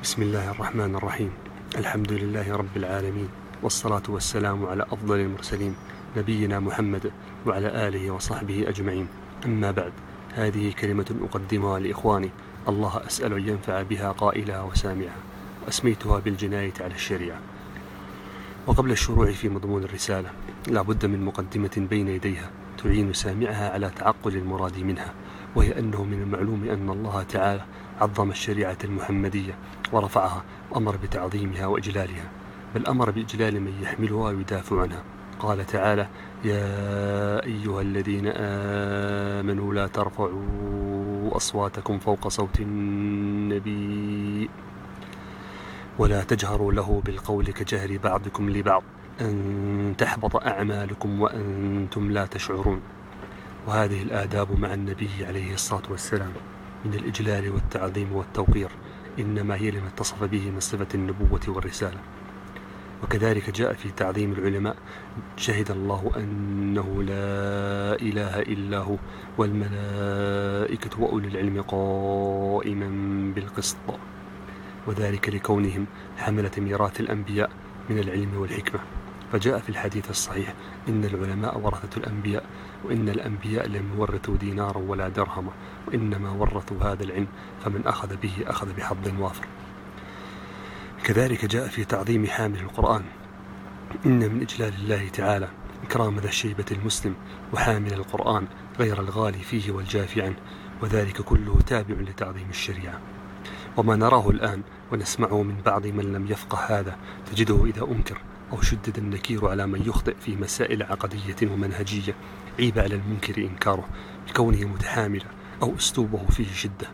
بسم الله الرحمن الرحيم. الحمد لله رب العالمين، والصلاة والسلام على أفضل المرسلين نبينا محمد وعلى آله وصحبه أجمعين. أما بعد، هذه كلمة أقدمها لإخواني الله أسأل أن ينفع بها قائلها وسامعها، وأسميتها بالجناية على الشريعة. وقبل الشروع في مضمون الرسالة لا بد من مقدمة بين يديها تعين سامعها على تعقل المراد منها، وهي أنه من المعلوم أن الله تعالى عظم الشريعة المحمدية ورفعها وأمر بتعظيمها وإجلالها، بل أمر بإجلال من يحملها ويدافع عنها. قال تعالى: يا أيها الذين آمنوا لا ترفعوا أصواتكم فوق صوت النبي ولا تجهروا له بالقول كجهر بعضكم لبعض أن تحبط أعمالكم وأنتم لا تشعرون. وهذه الآداب مع النبي عليه الصلاة والسلام من الإجلال والتعظيم والتوقير إنما هي لما اتصف به من صفة النبوة والرسالة. وكذلك جاء في تعظيم العلماء: شهد الله أنه لا إله إلا هو والملائكة وأولي العلم قائما بالقسط، وذلك لكونهم حملة ميراث الأنبياء من العلم والحكمة. فجاء في الحديث الصحيح: إن العلماء ورثة الأنبياء، وإن الأنبياء لم يورثوا دينارا ولا درهما، وإنما ورثوا هذا العلم، فمن أخذ به أخذ بحظ وافر. كذلك جاء في تعظيم حامل القرآن: إن من إجلال الله تعالى إكرام ذا الشيبة المسلم وحامل القرآن غير الغالي فيه والجافي عنه، وذلك كله تابع لتعظيم الشريعة. وما نراه الآن ونسمعه من بعض من لم يفقه هذا تجده إذا أنكر أو شدد النكير على من يخطئ في مسائل عقدية ومنهجية عيب على المنكر إنكاره بكونه متحاملا أو أسلوبه فيه شدة،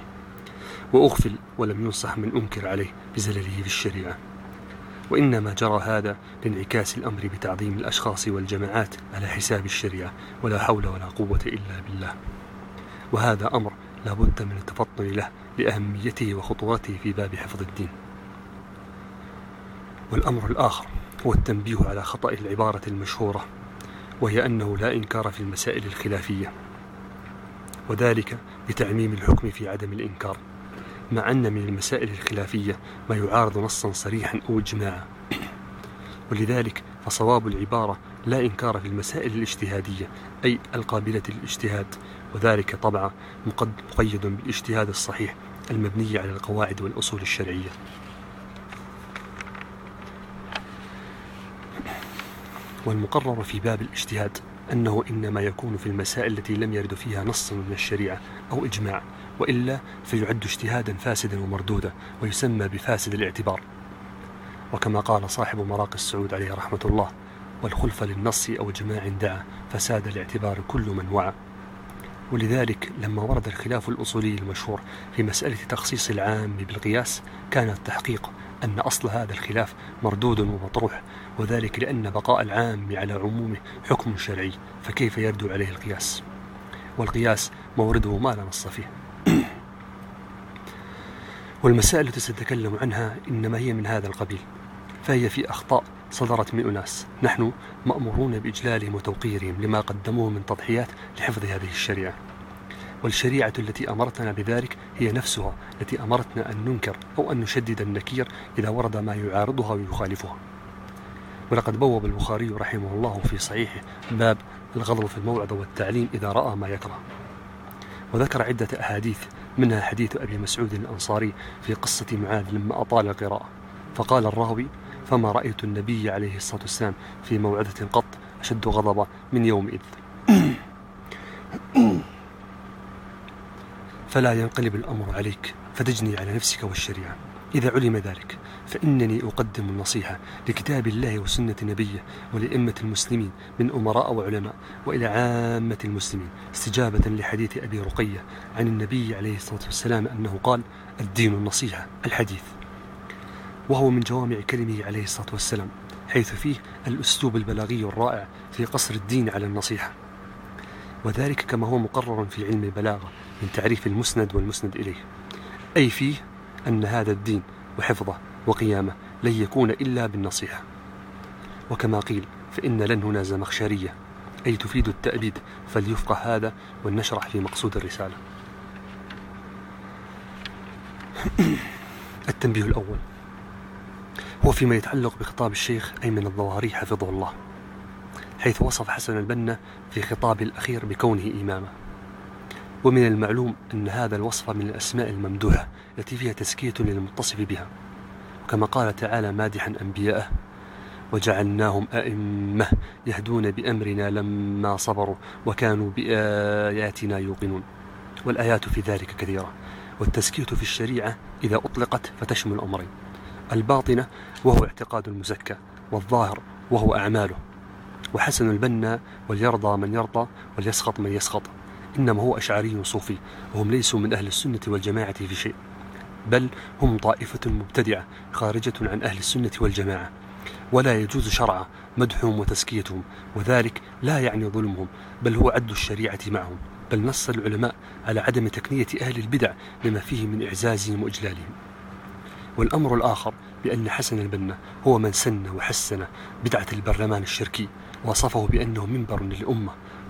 وأغفل ولم ينصح من أنكر عليه بزلله في الشريعة. وإنما جرى هذا لانعكاس الأمر بتعظيم الأشخاص والجماعات على حساب الشريعة، ولا حول ولا قوة إلا بالله. وهذا أمر لا بد من التفطن له لأهميته وخطورته في باب حفظ الدين. والأمر الآخر هو التنبيه على خطأ العبارة المشهورة، وهي أنه لا إنكار في المسائل الخلافية، وذلك بتعميم الحكم في عدم الإنكار، مع أن من المسائل الخلافية ما يعارض نصا صريحا أو إجماعا. ولذلك فصواب العبارة لا إنكار في المسائل الاجتهادية، أي القابلة للاجتهاد، وذلك طبعا مقيد بالاجتهاد الصحيح المبني على القواعد والأصول الشرعية. والمقرر في باب الاجتهاد أنه إنما يكون في المسائل التي لم يرد فيها نص من الشريعة أو إجماع، وإلا فيعد اجتهادا فاسدا ومردودا ويسمى بفاسد الاعتبار. وكما قال صاحب مراقي السعود عليه رحمة الله: والخلف للنص أو جماع دعا فساد الاعتبار كل من وعى. ولذلك لما ورد الخلاف الأصولي المشهور في مسألة تخصيص العام بالقياس كان التحقيق أن أصل هذا الخلاف مردود ومطروح، وذلك لأن بقاء العام على عمومه حكم شرعي، فكيف يردو عليه القياس؟ والقياس مورده ما لا نص فيه. والمسائل التي سنتكلم عنها إنما هي من هذا القبيل، فهي في أخطاء صدرت من أناس نحن مأمورون بإجلالهم وتوقيرهم لما قدموه من تضحيات لحفظ هذه الشريعة. والشريعة التي أمرتنا بذلك هي نفسها التي أمرتنا أن ننكر أو أن نشدد النكير إذا ورد ما يعارضها ويخالفها. ولقد بوب البخاري رحمه الله في صحيحه باب الغضب في الموعظة والتعليم إذا رأى ما يكره، وذكر عدة أحاديث، منها حديث أبي مسعود الأنصاري في قصة معاذ لما أطال القراءة، فقال الراوي: فما رأيت النبي عليه الصلاة والسلام في موعظة قط أشد غضبا من يومئذ. فلا ينقلب الأمر عليك فتجني على نفسك والشريعة. إذا علم ذلك فإنني أقدم النصيحة لكتاب الله وسنة نبيه ولأئمة المسلمين من أمراء وعلماء وإلى عامة المسلمين، استجابة لحديث أبي رقية عن النبي عليه الصلاة والسلام أنه قال: الدين النصيحة الحديث. وهو من جوامع كلمه عليه الصلاة والسلام، حيث فيه الأسلوب البلاغي الرائع في قصر الدين على النصيحة، وذلك كما هو مقرر في علم البلاغة من تعريف المسند والمسند إليه، أي فيه أن هذا الدين وحفظه وقيامه لن يكون إلا بالنصيحة. وكما قيل: فإن لن هنا زمخشرية، أي تفيد التأبيد، فليفقه هذا ولنشرح في مقصود الرسالة. التنبيه الأول هو فيما يتعلق بخطاب الشيخ أيمن الظواهري حفظه الله، حيث وصف حسن البنا في خطابه الأخير بكونه إماما. ومن المعلوم أن هذا الوصف من الأسماء الممدوحة التي فيها تزكية للمتصف بها، وكما قال تعالى مادحا أنبياءه: وجعلناهم أئمة يهدون بأمرنا لما صبروا وكانوا بآياتنا يوقنون. والآيات في ذلك كثيرة. والتزكية في الشريعة إذا أطلقت فتشمل أمرين: الباطنة وهو اعتقاد المزكى، والظاهر وهو أعماله. وحسن البنا وليرضى من يرضى وليسخط من يسخط إنما هو أشعري صوفي، وهم ليسوا من أهل السنة والجماعة في شيء، بل هم طائفة مبتدعة خارجة عن أهل السنة والجماعة، ولا يجوز شرعا مدحهم وتزكيتهم، وذلك لا يعني ظلمهم، بل هو عد الشريعة معهم. بل نص العلماء على عدم تكنية أهل البدع لما فيه من إعزازهم وإجلالهم. والأمر الآخر بأن حسن البنا هو من سن وحسن بدعة البرلمان الشركي، وصفه بأنه منبر للأمة،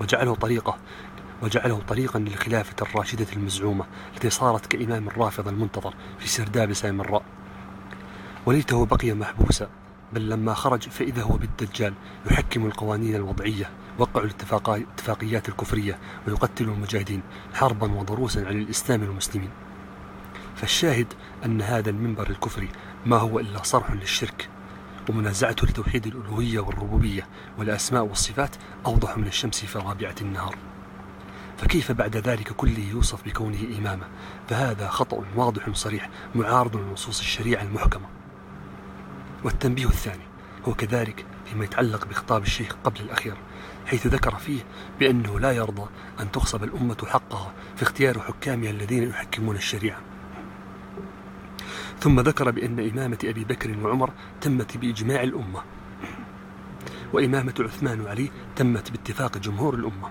وجعله طريقا للخلافة الراشدة المزعومة التي صارت كإمام الرافض المنتظر في سرداب سامراء. وليته بقي محبوسا، بل لما خرج فإذا هو بالدجال يحكم القوانين الوضعية، وقع الاتفاقيات الكفرية، ويقتل المجاهدين حربا وضروسا عن الإسلام والمسلمين. فالشاهد أن هذا المنبر الكفري ما هو إلا صرح للشرك، ومنازعته لتوحيد الألوهية والربوبية والأسماء والصفات أوضح من الشمس في رابعة النهار. فكيف بعد ذلك كله يوصف بكونه إماما؟ فهذا خطأ واضح صريح معارض لنصوص الشريعة المحكمة. والتنبيه الثاني هو كذلك فيما يتعلق بخطاب الشيخ قبل الأخير، حيث ذكر فيه بأنه لا يرضى أن تغصب الأمة حقها في اختيار حكامها الذين يحكمون الشريعة. ثم ذكر بأن إمامة أبي بكر وعمر تمت بإجماع الأمة، وإمامة عثمان وعلي تمت باتفاق جمهور الأمة.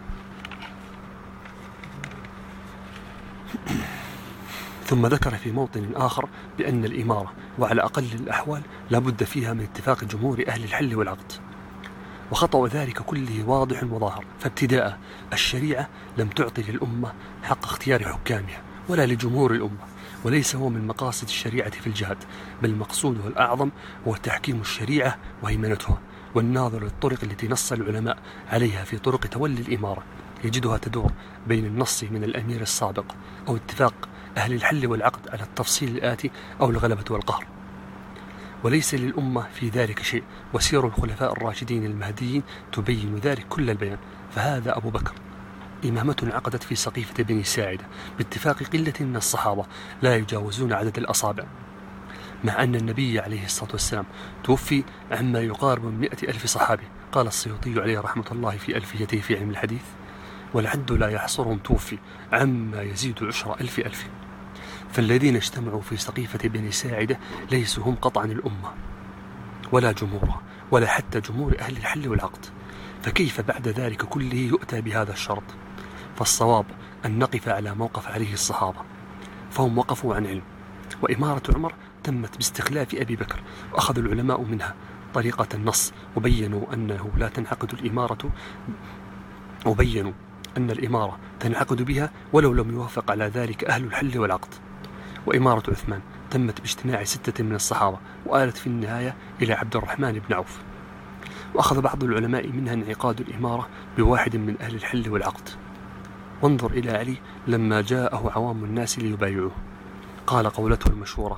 ثم ذكر في موطن آخر بأن الإمارة وعلى أقل الأحوال لا بد فيها من اتفاق جمهور أهل الحل والعقد. وخطأ ذلك كله واضح وظاهر. فابتداء الشريعة لم تعطي للأمة حق اختيار حكامها ولا لجمهور الأمة، وليس هو من مقاصد الشريعة في الجهاد، بل مقصودها الأعظم هو تحكيم الشريعة وهيمنتها. والناظر للطرق التي نص العلماء عليها في طرق تولي الإمارة يجدها تدور بين النص من الأمير السابق أو اتفاق أهل الحل والعقد على التفصيل الآتي أو الغلبة والقهر. وليس للأمة في ذلك شيء، وسير الخلفاء الراشدين المهديين تبين ذلك كل البيان. فهذا أبو بكر إمامة عقدت في سقيفة بني ساعدة باتفاق قلة من الصحابة لا يجاوزون عدد الأصابع، مع أن النبي عليه الصلاة والسلام توفي عما يقارب من 100,000 صحابي. قال السيوطي عليه رحمة الله في ألفيته في علم الحديث: والعد لا يحصرهم توفي عما يزيد 10,000 ألف. فالذين اجتمعوا في سقيفة بني ساعدة ليسوا هم قطعا الأمة ولا جمهورها ولا حتى جمهور أهل الحل والعقد. فكيف بعد ذلك كله يؤتى بهذا الشرط؟ فالصواب أن نقف على موقف عليه الصحابة، فهم وقفوا عن علم. وإمارة عمر تمت باستخلاف أبي بكر، وأخذ العلماء منها طريقة النص، وبينوا أنه لا تنعقد الإمارة، وبينوا أن الإمارة تنعقد بها ولو لم يوافق على ذلك أهل الحل والعقد. وإمارة عثمان تمت باجتماع 6 من الصحابة، وآلت في النهاية إلى عبد الرحمن بن عوف. وأخذ بعض العلماء منها انعقاد الإمارة بواحد من أهل الحل والعقد. وانظر إلى علي لما جاءه عوام الناس ليبايعوه، قال قولته المشهورة: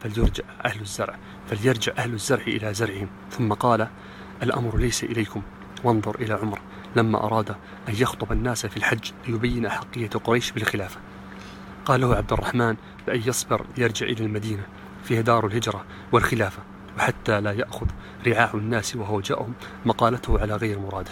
فليرجع أهل الزرع إلى زرعهم، ثم قال: الأمر ليس إليكم. وانظر إلى عمر لما أراد أن يخطب الناس في الحج ليبين أحقية قريش بالخلافة، قال له عبد الرحمن بأن يصبر يرجع إلى المدينة فيها دار الهجرة والخلافة، وحتى لا يأخذ رعاع الناس وهو جاءهم مقالته على غير مراده.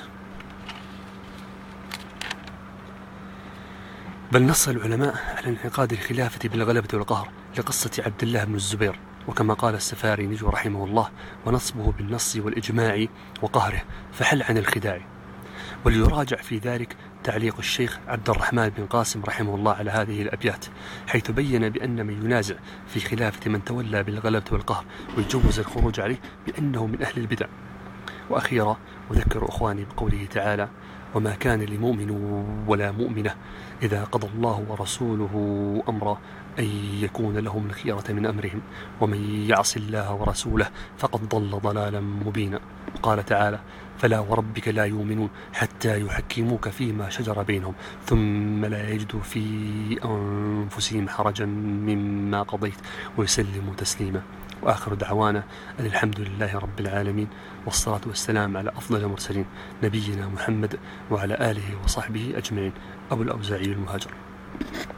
بل نص العلماء على انعقاد الخلافة بالغلبة والقهر لقصة عبد الله بن الزبير، وكما قال السفاريني رحمه الله: ونصبه بالنص والإجماع وقهره فحل عن الخداع. وليراجع في ذلك تعليق الشيخ عبد الرحمن بن قاسم رحمه الله على هذه الأبيات، حيث بين بأن من ينازع في خلافة من تولى بالغلبة والقهر ويجوز الخروج عليه بأنه من أهل البدع. وأخيرا أذكر أخواني بقوله تعالى: وما كان لمؤمن ولا مؤمنة إذا قضى الله ورسوله أمرا أن يكون لهم الخيرة من أمرهم ومن يعص الله ورسوله فقد ضل ضلالا مبينا. قال تعالى: فلا وربك لا يؤمنون حتى يحكموك فيما شجر بينهم ثم لا يجدوا في أنفسهم حرجا مما قضيت ويسلموا تسليما. وآخر دعوانا أن الحمد لله رب العالمين، والصلاة والسلام على أفضل المرسلين نبينا محمد وعلى آله وصحبه أجمعين. أبو الأوزاعي المهاجر.